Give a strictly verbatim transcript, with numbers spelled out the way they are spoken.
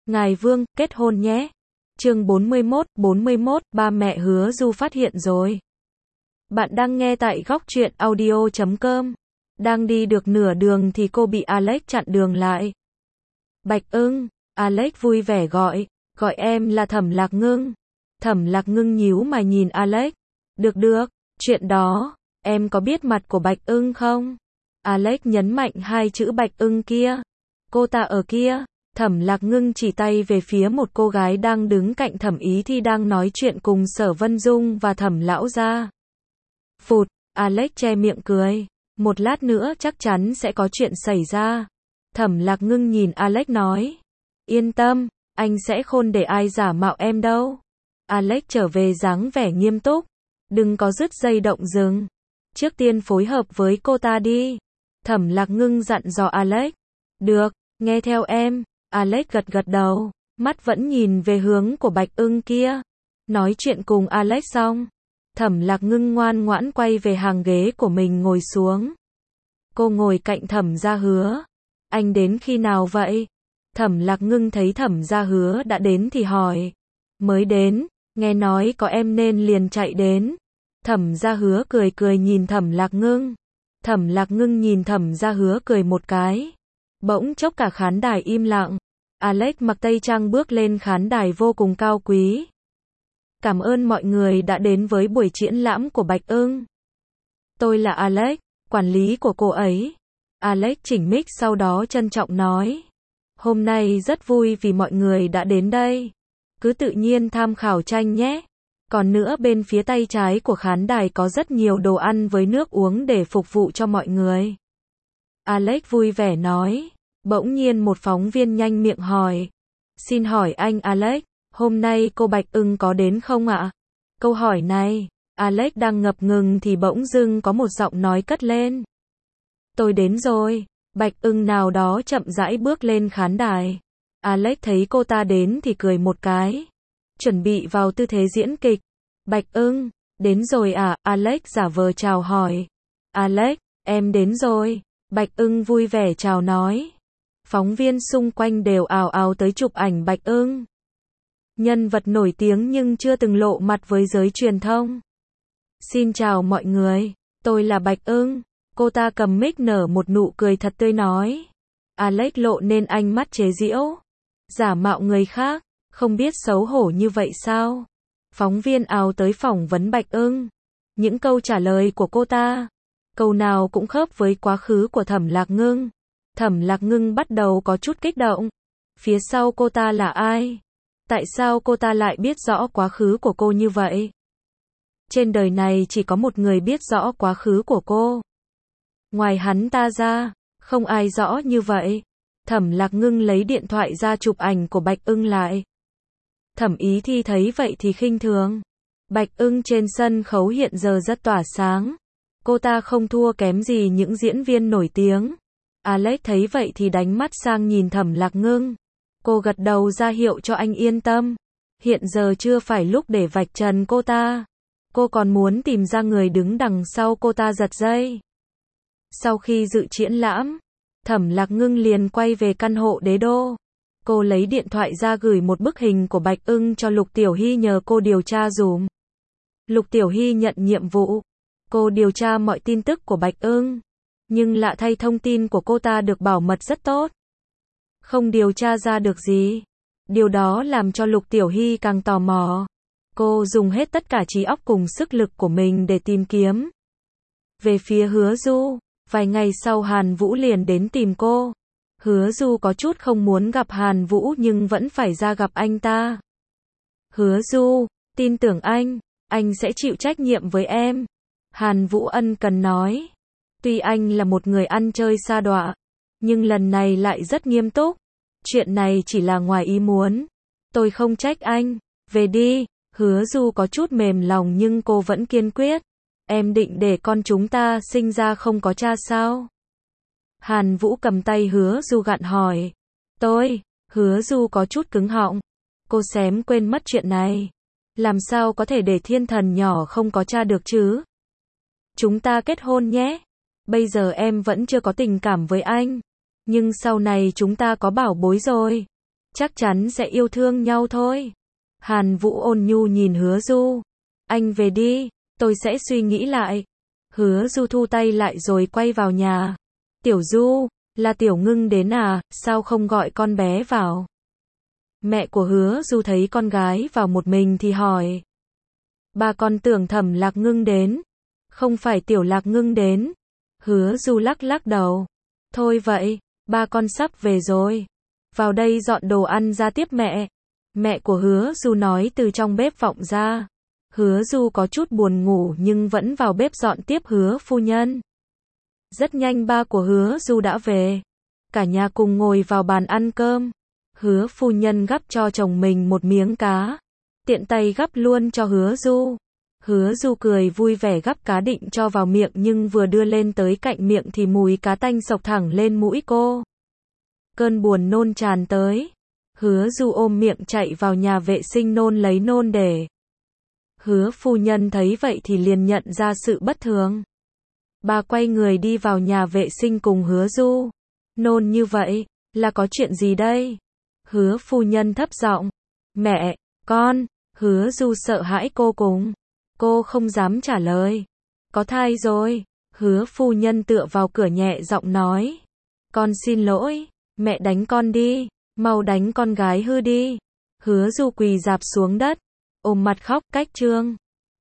Ngài Vương, kết hôn nhé. Chương bốn mươi mốt, bốn mươi mốt, ba mẹ Hứa Du phát hiện rồi. Bạn đang nghe tại góc truyện audio chấm com. Đang đi được nửa đường thì cô bị Alex chặn đường lại. Bạch Ưng, Alex vui vẻ gọi, gọi em là Thẩm Lạc Ngưng. Thẩm Lạc Ngưng nhíu mày nhìn Alex. Được được, chuyện đó, em có biết mặt của Bạch Ưng không? Alex nhấn mạnh hai chữ Bạch Ưng kia. Cô ta ở kia. Thẩm Lạc Ngưng chỉ tay về phía một cô gái đang đứng cạnh Thẩm Ý Thi đang nói chuyện cùng Sở Vân Dung và Thẩm lão gia. Phụt, Alex che miệng cười. Một lát nữa chắc chắn sẽ có chuyện xảy ra. Thẩm Lạc Ngưng nhìn Alex nói. Yên tâm, anh sẽ không để ai giả mạo em đâu. Alex trở về dáng vẻ nghiêm túc. Đừng có dứt dây động rừng. Trước tiên phối hợp với cô ta đi. Thẩm Lạc Ngưng dặn dò Alex. Được, nghe theo em. Alex gật gật đầu, mắt vẫn nhìn về hướng của Bạch Ưng kia. Nói chuyện cùng Alex xong, Thẩm Lạc Ngưng ngoan ngoãn quay về hàng ghế của mình ngồi xuống. Cô ngồi cạnh Thẩm Gia Hứa. Anh đến khi nào vậy? Thẩm Lạc Ngưng thấy Thẩm Gia Hứa đã đến thì hỏi. Mới đến, nghe nói có em nên liền chạy đến. Thẩm Gia Hứa cười cười nhìn Thẩm Lạc Ngưng. Thẩm Lạc Ngưng nhìn Thẩm Gia Hứa cười một cái. Bỗng chốc cả khán đài im lặng. Alex mặc tây trang bước lên khán đài vô cùng cao quý. Cảm ơn mọi người đã đến với buổi triển lãm của Bạch Ưng. Tôi là Alex, quản lý của cô ấy. Alex chỉnh mic sau đó trân trọng nói. Hôm nay rất vui vì mọi người đã đến đây. Cứ tự nhiên tham khảo tranh nhé. Còn nữa bên phía tay trái của khán đài có rất nhiều đồ ăn với nước uống để phục vụ cho mọi người. Alex vui vẻ nói. Bỗng nhiên một phóng viên nhanh miệng hỏi. Xin hỏi anh Alex, hôm nay cô Bạch Ưng có đến không ạ? Câu hỏi này, Alex đang ngập ngừng thì bỗng dưng có một giọng nói cất lên. Tôi đến rồi. Bạch Ưng nào đó chậm rãi bước lên khán đài. Alex thấy cô ta đến thì cười một cái. Chuẩn bị vào tư thế diễn kịch. Bạch Ưng, đến rồi à? Alex giả vờ chào hỏi. Alex, em đến rồi. Bạch Ưng vui vẻ chào nói. Phóng viên xung quanh đều ào ào tới chụp ảnh Bạch Ưng. Nhân vật nổi tiếng nhưng chưa từng lộ mặt với giới truyền thông. Xin chào mọi người, tôi là Bạch Ưng. Cô ta cầm mic nở một nụ cười thật tươi nói. Alex lộ nên ánh mắt chế giễu. Giả mạo người khác, không biết xấu hổ như vậy sao? Phóng viên ào tới phỏng vấn Bạch Ưng. Những câu trả lời của cô ta, câu nào cũng khớp với quá khứ của Thẩm Lạc Ngưng. Thẩm Lạc Ngưng bắt đầu có chút kích động. Phía sau cô ta là ai? Tại sao cô ta lại biết rõ quá khứ của cô như vậy? Trên đời này chỉ có một người biết rõ quá khứ của cô. Ngoài hắn ta ra, không ai rõ như vậy. Thẩm Lạc Ngưng lấy điện thoại ra chụp ảnh của Bạch Ưng lại. Thẩm Ý Thi thấy vậy thì khinh thường. Bạch Ưng trên sân khấu hiện giờ rất tỏa sáng. Cô ta không thua kém gì những diễn viên nổi tiếng. Alex thấy vậy thì đánh mắt sang nhìn Thẩm Lạc Ngưng. Cô gật đầu ra hiệu cho anh yên tâm. Hiện giờ chưa phải lúc để vạch trần cô ta. Cô còn muốn tìm ra người đứng đằng sau cô ta giật dây. Sau khi dự triển lãm, Thẩm Lạc Ngưng liền quay về căn hộ Đế Đô. Cô lấy điện thoại ra gửi một bức hình của Bạch Ưng cho Lục Tiểu Hy nhờ cô điều tra dùm. Lục Tiểu Hy nhận nhiệm vụ. Cô điều tra mọi tin tức của Bạch Ưng. Nhưng lạ thay thông tin của cô ta được bảo mật rất tốt. Không điều tra ra được gì. Điều đó làm cho Lục Tiểu Hy càng tò mò. Cô dùng hết tất cả trí óc cùng sức lực của mình để tìm kiếm. Về phía Hứa Du, vài ngày sau Hàn Vũ liền đến tìm cô. Hứa Du có chút không muốn gặp Hàn Vũ nhưng vẫn phải ra gặp anh ta. Hứa Du, tin tưởng anh, anh sẽ chịu trách nhiệm với em. Hàn Vũ ân cần nói. Tuy anh là một người ăn chơi sa đọa, nhưng lần này lại rất nghiêm túc. Chuyện này chỉ là ngoài ý muốn. Tôi không trách anh, về đi. Hứa Du có chút mềm lòng nhưng cô vẫn kiên quyết. Em định để con chúng ta sinh ra không có cha sao? Hàn Vũ cầm tay Hứa Du gặn hỏi. Tôi, Hứa Du có chút cứng họng. Cô xém quên mất chuyện này. Làm sao có thể để thiên thần nhỏ không có cha được chứ? Chúng ta kết hôn nhé. Bây giờ em vẫn chưa có tình cảm với anh. Nhưng sau này chúng ta có bảo bối rồi. chắc chắn sẽ yêu thương nhau thôi. Hàn Vũ ôn nhu nhìn Hứa Du. Anh về đi, tôi sẽ suy nghĩ lại. Hứa Du thu tay lại rồi quay vào nhà. Tiểu Du, là Tiểu Ngưng đến à, sao không gọi con bé vào? Mẹ của Hứa Du thấy con gái vào một mình thì hỏi. Bà con tưởng Thẩm Lạc Ngưng đến. Không phải Tiểu Lạc Ngưng đến. Hứa Du lắc lắc đầu. Thôi vậy, ba con sắp về rồi. Vào đây dọn đồ ăn ra tiếp mẹ. Mẹ của Hứa Du nói từ trong bếp vọng ra. Hứa Du có chút buồn ngủ nhưng vẫn vào bếp dọn tiếp Hứa phu nhân. Rất nhanh ba của Hứa Du đã về. Cả nhà cùng ngồi vào bàn ăn cơm. Hứa phu nhân gắp cho chồng mình một miếng cá. Tiện tay gắp luôn cho Hứa Du. Hứa Du cười vui vẻ gắp cá định cho vào miệng nhưng vừa đưa lên tới cạnh miệng thì mùi cá tanh xộc thẳng lên mũi cô. Cơn buồn nôn tràn tới. Hứa Du ôm miệng chạy vào nhà vệ sinh nôn lấy nôn để. Hứa phu nhân thấy vậy thì liền nhận ra sự bất thường. Bà quay người đi vào nhà vệ sinh cùng Hứa Du. Nôn như vậy, là có chuyện gì đây? Hứa phu nhân thấp giọng. Mẹ, con, Hứa Du sợ hãi cô cùng. Cô không dám trả lời. Có thai rồi. Hứa phu nhân tựa vào cửa nhẹ giọng nói. Con xin lỗi, mẹ đánh con đi, mau đánh con gái hư đi. Hứa Du quỳ rạp xuống đất, ôm mặt khóc cách trương.